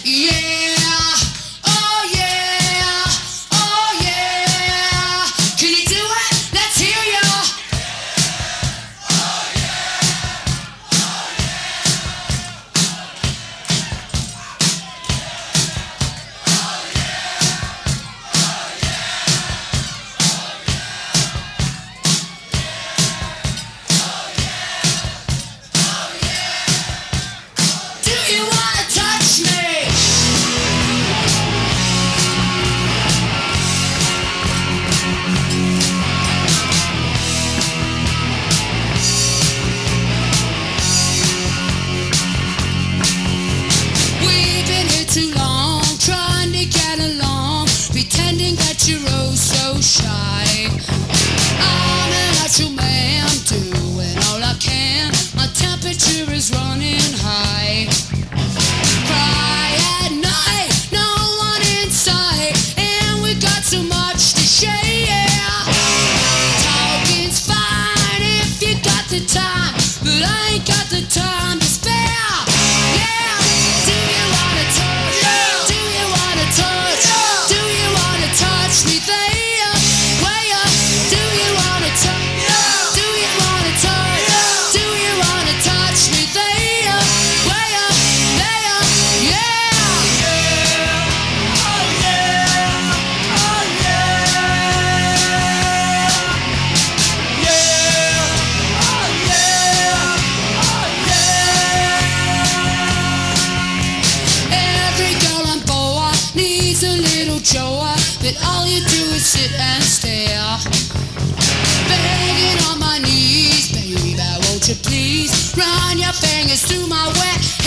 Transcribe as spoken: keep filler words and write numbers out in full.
Yeah, oh yeah, oh yeah. Can you do it? Let's hear ya. Do you wanna touch me? We've been here too long, trying to get along, pretending that you're oh so shy. I'm an actual man, doing all I can. My temperature is running high. Cry at night, no one in sight, and we got so much to share. Talking's fine if you got the time, but I ain't got the time to spare. Yeah, do you wanna touch? Do you wanna touch? Do you wanna touch me there? Way up. Do you wanna touch? Do you wanna touch? Do you wanna touch me there? Way up, there, yeah. Every girl on board needs a little joy, but all you do is sit and stare. Begging on my knees, baby, won't you please run your fingers through my wet